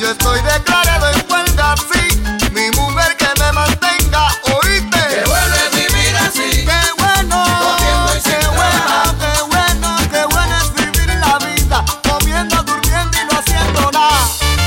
yo estoy declarado en huelga, sí. Mi mujer que me mantenga, ¿oíste? Qué bueno es vivir así. Qué bueno, comiendo y sin trabajar. qué bueno es vivir la vida, comiendo, durmiendo y no haciendo nada.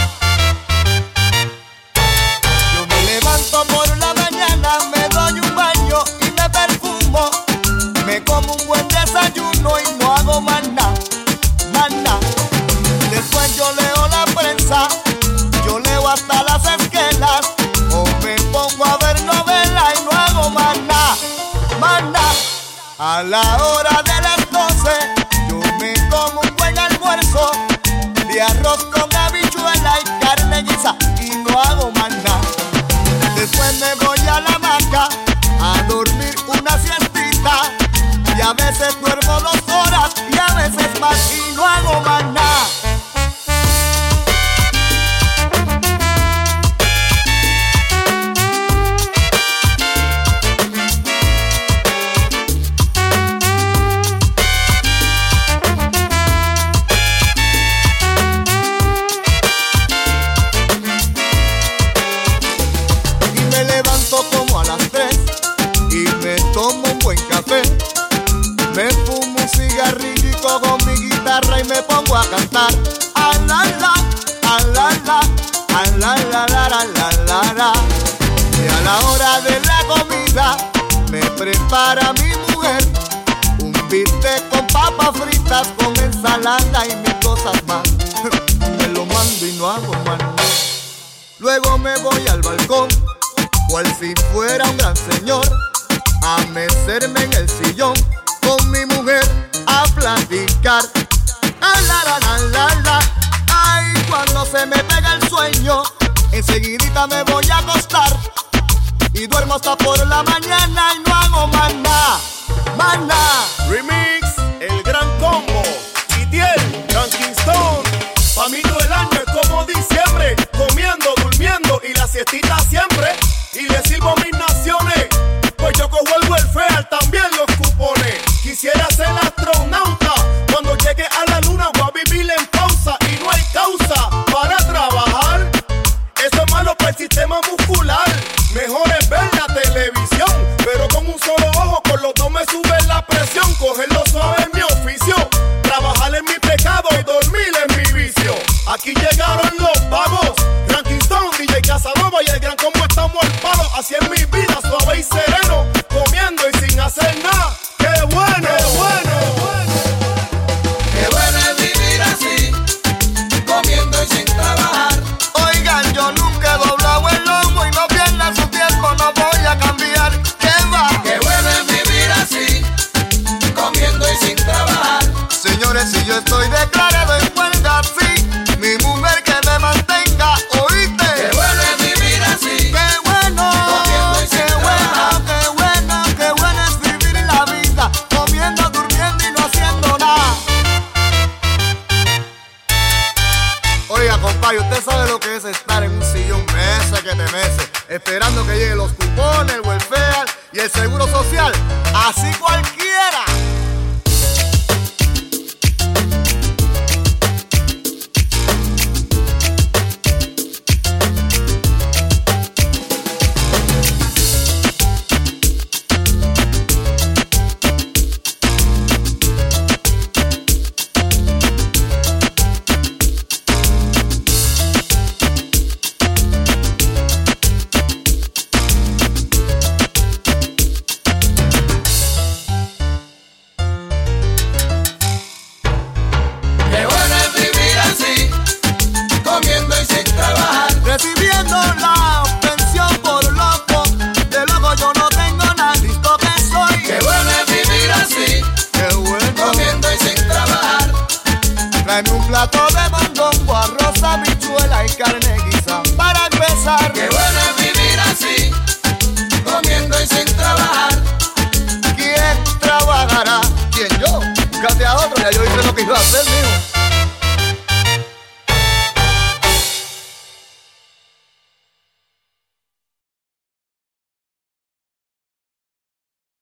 Yo me levanto por la mañana, me doy un baño y me perfumo. Me como un buen desayuno y no hago más nada, más nada. Después yo leo la prensa, yo leo hasta las esquelas, o me pongo a ver novela y no hago más nada, más nada. A la hora de las 12 yo me como un buen almuerzo de arroz con habichuela y carne guisa y no hago más nada. Después me voy a la hamaca a dormir una siestita y a veces duermo 2 horas y a veces más y no hago más nada. Me fumo un cigarrillo y cojo mi guitarra y me pongo a cantar. A la la, a la la, a la la la la la la la. Y a la hora de la comida me prepara mi mujer un bistec con papas fritas, con ensalada y mil cosas más. Me lo mando y no hago más nada. Luego me voy al balcón, cual si fuera un gran señor, a mecerme en el sillón con mi mujer a platicar. La. Ay, cuando se me pega el sueño, enseguidita me voy a acostar y duermo hasta por la mañana y no hago más nada, más nada. Remix, el gran combo, Itiel, Ranking Stone. Pa' mí todo el año es como diciembre, comiendo, durmiendo y la siestita siempre. Y le sirvo mis naciones, pues yo cojo el welfare, también los cupones. Quisiera ser astronauta, cuando llegue a la luna voy a vivir en pausa y no hay causa para trabajar. Eso es malo para el sistema muscular, mejor es ver la televisión, pero con un solo ojo, con los dos me sube la presión. Cogerlo suave en mi oficio, trabajar en mi pecado y dormir en mi vicio. Aquí llegaron los vagos, Ranking Stone, DJ Casanova y el gran como estamos al palo. Así es mi vida, suave y sereno, comiendo y sin hacer nada. ¡Qué bueno! ¡Qué bueno! Qué bueno es vivir así, comiendo y sin trabajar. Oigan, yo nunca he doblado el lomo y no pierdan su tiempo, no voy a cambiar. ¿Qué va? Qué bueno es vivir así, comiendo y sin trabajar. Señores, si yo estoy declarado en huelga, sí. Mi mujer que me mantenga, ¿oíste? Qué bueno es vivir así. Qué bueno, comiendo y sin trabajar. qué bueno es vivir la vida, comiendo, durmiendo y no haciendo nada. Oiga, compadre, usted sabe lo que es estar en un sillón meses que te meses, esperando que lleguen los cupones, el welfare y el seguro social. Así cualquiera. Recibiendo la pensión por loco, de loco yo no tengo nada, listo que soy. Qué bueno es vivir así, Qué bueno. comiendo y sin trabajar. Tráeme un plato de mondongo, arroz, habichuela y carne